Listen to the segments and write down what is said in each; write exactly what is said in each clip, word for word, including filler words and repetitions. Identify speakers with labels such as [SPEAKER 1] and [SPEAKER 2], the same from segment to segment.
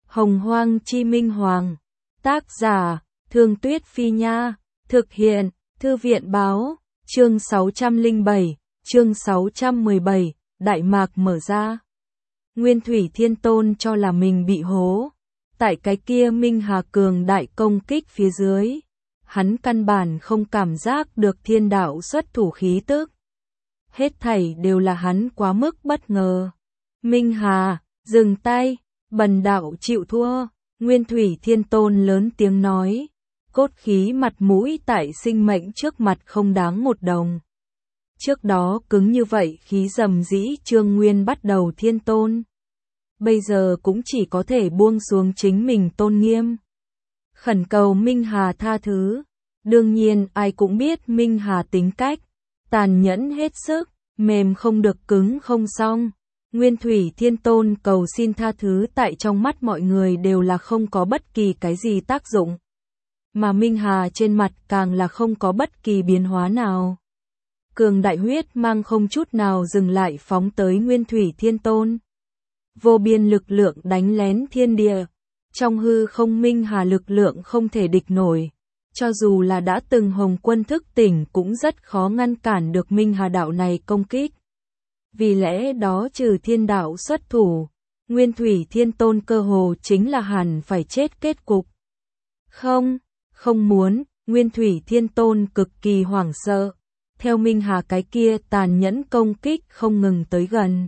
[SPEAKER 1] Hồng Hoang Chi Minh Hoàng. Tác giả, Thương Tuyết Phi Nha. Thực hiện, Thư viện Báo. Chương sáu trăm lẻ bảy, chương sáu trăm mười bảy, Đại Mạc mở ra. Nguyên Thủy Thiên Tôn cho là mình bị hố. Tại cái kia Minh Hà cường đại công kích phía dưới. Hắn căn bản không cảm giác được thiên đạo xuất thủ khí tức. Hết thảy đều là hắn quá mức bất ngờ. Minh Hà, dừng tay, bần đạo chịu thua. Nguyên Thủy Thiên Tôn lớn tiếng nói. Cốt khí mặt mũi tại sinh mệnh trước mặt không đáng một đồng. Trước đó cứng như vậy khí dầm dĩ Trương Nguyên bắt đầu Thiên Tôn. Bây giờ cũng chỉ có thể buông xuống chính mình tôn nghiêm. Khẩn cầu Minh Hà tha thứ. Đương nhiên ai cũng biết Minh Hà tính cách. Tàn nhẫn hết sức, mềm không được cứng không xong. Nguyên Thủy Thiên Tôn cầu xin tha thứ tại trong mắt mọi người đều là không có bất kỳ cái gì tác dụng. Mà Minh Hà trên mặt càng là không có bất kỳ biến hóa nào. Cường đại huyết mang không chút nào dừng lại phóng tới Nguyên Thủy Thiên Tôn. Vô biên lực lượng đánh lén thiên địa. Trong hư không Minh Hà lực lượng không thể địch nổi. Cho dù là đã từng Hồng Quân thức tỉnh cũng rất khó ngăn cản được Minh Hà đạo này công kích. Vì lẽ đó trừ thiên đạo xuất thủ, Nguyên Thủy Thiên Tôn cơ hồ chính là hẳn phải chết kết cục. Không, không muốn, Nguyên Thủy Thiên Tôn cực kỳ hoảng sợ. Theo Minh Hà cái kia tàn nhẫn công kích không ngừng tới gần.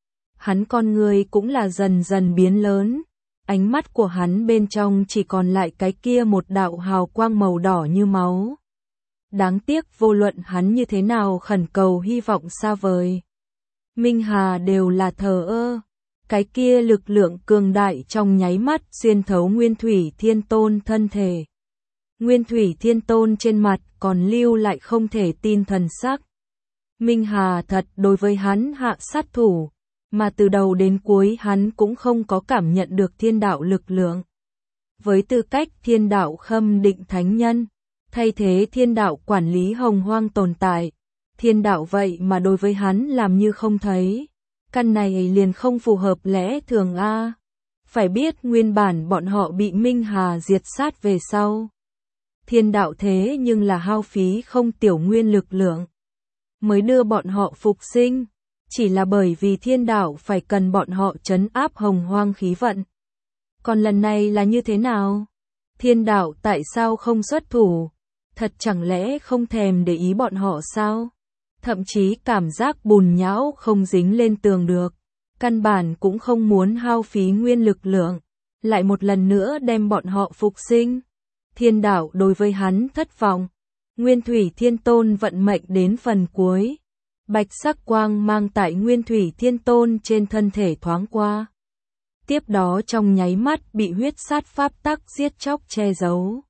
[SPEAKER 1] Hắn con người cũng là dần dần biến lớn. Ánh mắt của hắn bên trong chỉ còn lại cái kia một đạo hào quang màu đỏ như máu. Đáng tiếc vô luận hắn như thế nào khẩn cầu hy vọng xa vời. Minh Hà đều là thờ ơ. Cái kia lực lượng cường đại trong nháy mắt xuyên thấu Nguyên Thủy Thiên Tôn thân thể. Nguyên Thủy Thiên Tôn trên mặt còn lưu lại không thể tin thần sắc. Minh Hà thật đối với hắn hạ sát thủ. Mà từ đầu đến cuối hắn cũng không có cảm nhận được thiên đạo lực lượng. Với tư cách thiên đạo khâm định thánh nhân, thay thế thiên đạo quản lý hồng hoang tồn tại, thiên đạo vậy mà đối với hắn làm như không thấy. Căn này liền không phù hợp lẽ thường a. Phải biết nguyên bản bọn họ bị Minh Hà diệt sát về sau. Thiên đạo thế nhưng là hao phí không tiểu nguyên lực lượng. Mới đưa bọn họ phục sinh. Chỉ là bởi vì thiên đạo phải cần bọn họ trấn áp hồng hoang khí vận. Còn lần này là như thế nào? Thiên đạo tại sao không xuất thủ? Thật chẳng lẽ không thèm để ý bọn họ sao? Thậm chí cảm giác bùn nhão không dính lên tường được. Căn bản cũng không muốn hao phí nguyên lực lượng. Lại một lần nữa đem bọn họ phục sinh. Thiên đạo đối với hắn thất vọng. Nguyên Thủy Thiên Tôn vận mệnh đến phần cuối. Bạch sắc quang mang tại Nguyên Thủy Thiên Tôn trên thân thể thoáng qua. Tiếp đó trong nháy mắt bị huyết sát pháp tắc giết chóc che giấu.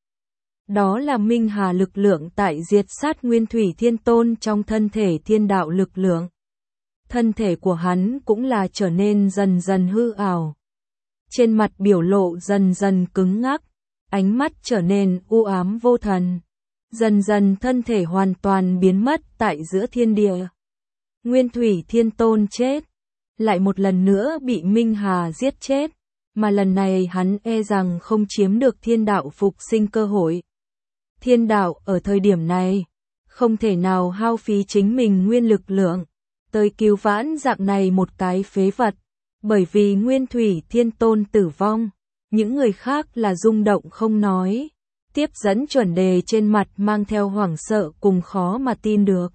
[SPEAKER 1] Đó là Minh Hà lực lượng tại diệt sát Nguyên Thủy Thiên Tôn trong thân thể thiên đạo lực lượng. Thân thể của hắn cũng là trở nên dần dần hư ảo. Trên mặt biểu lộ dần dần cứng ngắc, ánh mắt trở nên u ám vô thần. Dần dần thân thể hoàn toàn biến mất tại giữa thiên địa. Nguyên Thủy Thiên Tôn chết, lại một lần nữa bị Minh Hà giết chết, mà lần này hắn e rằng không chiếm được thiên đạo phục sinh cơ hội. Thiên đạo ở thời điểm này, không thể nào hao phí chính mình nguyên lực lượng, tới cứu vãn dạng này một cái phế vật, bởi vì Nguyên Thủy Thiên Tôn tử vong, những người khác là rung động không nói, tiếp dẫn chuẩn đề trên mặt mang theo hoảng sợ cùng khó mà tin được.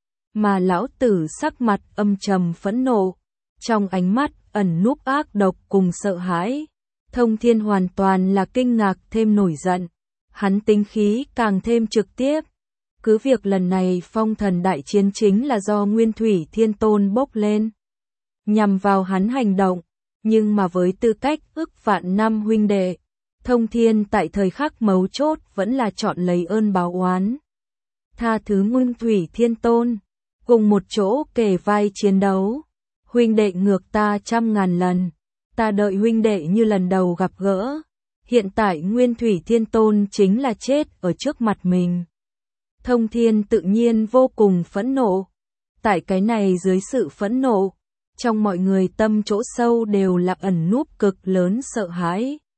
[SPEAKER 1] Mà lão tử sắc mặt âm trầm phẫn nộ, trong ánh mắt ẩn núp ác độc cùng sợ hãi. Thông Thiên hoàn toàn là kinh ngạc thêm nổi giận, hắn tính khí càng thêm trực tiếp. Cứ việc lần này phong thần đại chiến chính là do Nguyên Thủy Thiên Tôn bốc lên, nhằm vào hắn hành động, nhưng mà với tư cách ức vạn năm huynh đệ, Thông Thiên tại thời khắc mấu chốt vẫn là chọn lấy ơn báo oán. Tha thứ Nguyên Thủy Thiên Tôn. Cùng một chỗ kề vai chiến đấu. Huynh đệ ngược ta trăm ngàn lần. Ta đợi huynh đệ như lần đầu gặp gỡ. Hiện tại Nguyên Thủy Thiên Tôn chính là chết ở trước mặt mình. Thông Thiên tự nhiên vô cùng phẫn nộ. Tại cái này dưới sự phẫn nộ, trong mọi người tâm chỗ sâu đều là ẩn núp cực lớn sợ hãi.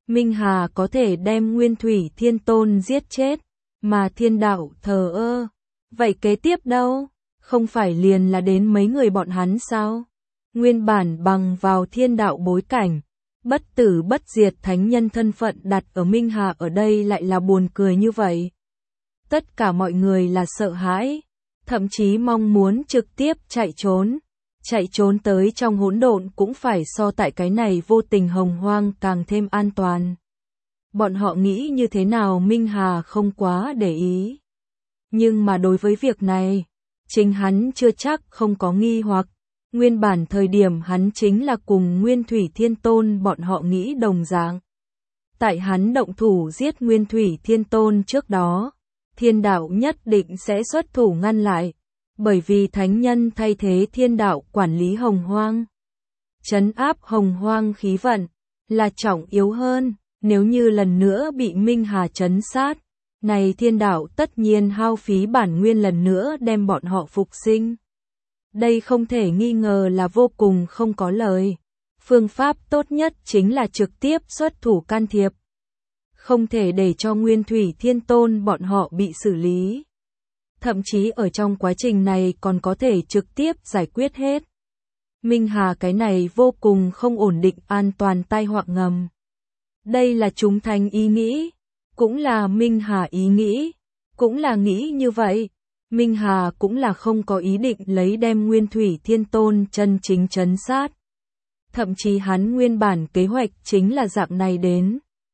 [SPEAKER 1] Minh Hà có thể đem Nguyên Thủy Thiên Tôn giết chết, mà thiên đạo thờ ơ. Vậy kế tiếp đâu? Không phải liền là đến mấy người bọn hắn sao? Nguyên bản bằng vào thiên đạo bối cảnh, bất tử bất diệt thánh nhân thân phận đặt ở Minh Hà ở đây lại là buồn cười như vậy. Tất cả mọi người là sợ hãi, thậm chí mong muốn trực tiếp chạy trốn. Chạy trốn tới trong hỗn độn cũng phải so tại cái này vô tình hồng hoang càng thêm an toàn. Bọn họ nghĩ như thế nào Minh Hà không quá để ý. Nhưng mà đối với việc này, chính hắn chưa chắc không có nghi hoặc. Nguyên bản thời điểm hắn chính là cùng Nguyên Thủy Thiên Tôn bọn họ nghĩ đồng dạng. Tại hắn động thủ giết Nguyên Thủy Thiên Tôn trước đó, thiên đạo nhất định sẽ xuất thủ ngăn lại. Bởi vì thánh nhân thay thế thiên đạo quản lý hồng hoang. Trấn áp hồng hoang khí vận là trọng yếu hơn, nếu như lần nữa bị Minh Hà trấn sát, này thiên đạo tất nhiên hao phí bản nguyên lần nữa đem bọn họ phục sinh. Đây không thể nghi ngờ là vô cùng không có lời. Phương pháp tốt nhất chính là trực tiếp xuất thủ can thiệp. Không thể để cho Nguyên Thủy Thiên Tôn bọn họ bị xử lý. Thậm chí ở trong quá trình này còn có thể trực tiếp giải quyết hết. Minh Hà cái này vô cùng không ổn định an toàn tai họa ngầm. Đây là chúng thành ý nghĩ, cũng là Minh Hà ý nghĩ, cũng là nghĩ như vậy. Minh Hà cũng là không có ý định lấy đem Nguyên Thủy Thiên Tôn chân chính trấn sát. Thậm chí hắn nguyên bản kế hoạch chính là dạng này đến.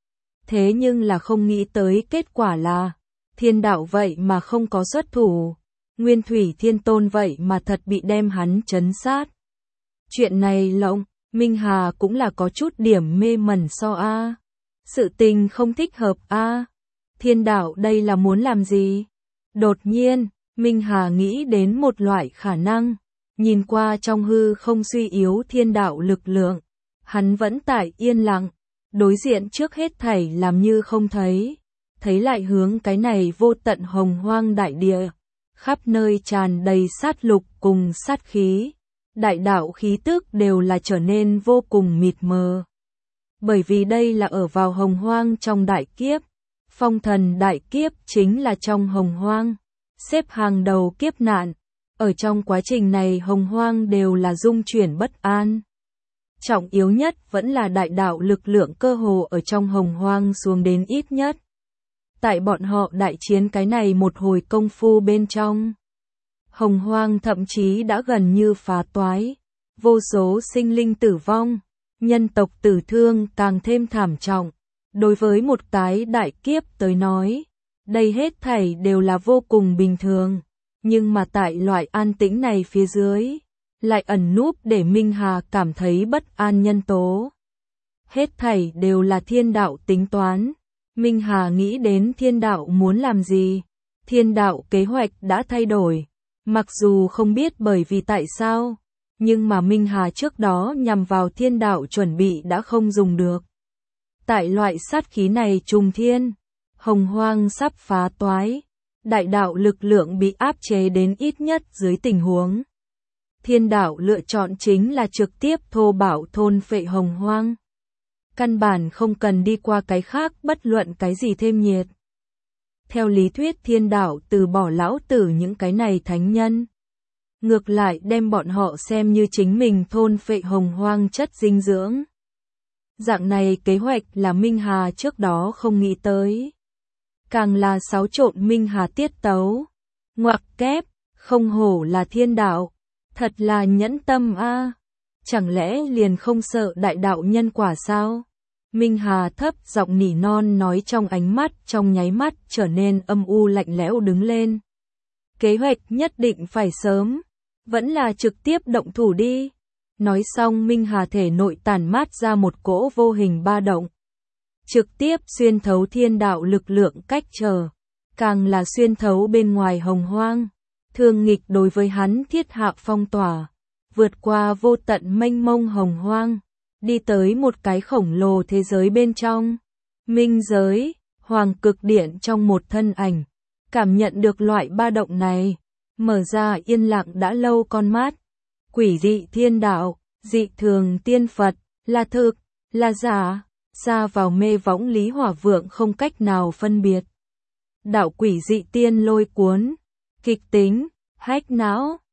[SPEAKER 1] Thế nhưng là không nghĩ tới kết quả là thiên đạo vậy mà không có xuất thủ, Nguyên Thủy Thiên Tôn vậy mà thật bị đem hắn trấn sát. Chuyện này lộng, Minh Hà cũng là có chút điểm mê mẩn so a. Sự tình không thích hợp a. Thiên đạo đây là muốn làm gì? Đột nhiên, Minh Hà nghĩ đến một loại khả năng, nhìn qua trong hư không suy yếu thiên đạo lực lượng, hắn vẫn tại yên lặng, đối diện trước hết thảy làm như không thấy. Thấy lại hướng cái này vô tận hồng hoang đại địa, khắp nơi tràn đầy sát lục cùng sát khí, đại đạo khí tức đều là trở nên vô cùng mịt mờ. Bởi vì đây là ở vào hồng hoang trong đại kiếp, phong thần đại kiếp chính là trong hồng hoang, xếp hàng đầu kiếp nạn, ở trong quá trình này hồng hoang đều là dung chuyển bất an. Trọng yếu nhất vẫn là đại đạo lực lượng cơ hồ ở trong hồng hoang xuống đến ít nhất. Tại bọn họ đại chiến cái này một hồi công phu bên trong, hồng hoang thậm chí đã gần như phá toái, vô số sinh linh tử vong, nhân tộc tử thương càng thêm thảm trọng. Đối với một cái đại kiếp tới nói, đây hết thảy đều là vô cùng bình thường, nhưng mà tại loại an tĩnh này phía dưới, lại ẩn núp để Minh Hà cảm thấy bất an nhân tố. Hết thảy đều là thiên đạo tính toán. Minh Hà nghĩ đến thiên đạo muốn làm gì, thiên đạo kế hoạch đã thay đổi, mặc dù không biết bởi vì tại sao, nhưng mà Minh Hà trước đó nhằm vào thiên đạo chuẩn bị đã không dùng được. Tại loại sát khí này trùng thiên, hồng hoang sắp phá toái, đại đạo lực lượng bị áp chế đến ít nhất dưới tình huống. Thiên đạo lựa chọn chính là trực tiếp thô bạo thôn phệ hồng hoang. Căn bản không cần đi qua cái khác bất luận cái gì thêm nhiệt. Theo lý thuyết thiên đạo từ bỏ lão tử những cái này thánh nhân. Ngược lại đem bọn họ xem như chính mình thôn phệ hồng hoang chất dinh dưỡng. Dạng này kế hoạch là Minh Hà trước đó không nghĩ tới. Càng là xáo trộn Minh Hà tiết tấu. Ngoặc kép, không hổ là thiên đạo. Thật là nhẫn tâm a. Chẳng lẽ liền không sợ đại đạo nhân quả sao? Minh Hà thấp giọng nỉ non nói trong ánh mắt trong nháy mắt trở nên âm u lạnh lẽo đứng lên. Kế hoạch nhất định phải sớm, vẫn là trực tiếp động thủ đi. Nói xong Minh Hà thể nội tản mát ra một cỗ vô hình ba động. Trực tiếp xuyên thấu thiên đạo lực lượng cách trở, càng là xuyên thấu bên ngoài hồng hoang. Thương nghịch đối với hắn thiết hạ phong tỏa, vượt qua vô tận mênh mông hồng hoang, đi tới một cái khổng lồ thế giới bên trong. Minh giới, hoàng cực điện trong một thân ảnh, cảm nhận được loại ba động này, mở ra yên lặng đã lâu con mắt. Quỷ dị thiên đạo, dị thường tiên Phật, là thực, là giả, Ra vào mê võng Lý Hỏa Vượng không cách nào phân biệt. Đạo quỷ dị tiên lôi cuốn, kịch tính, hách não,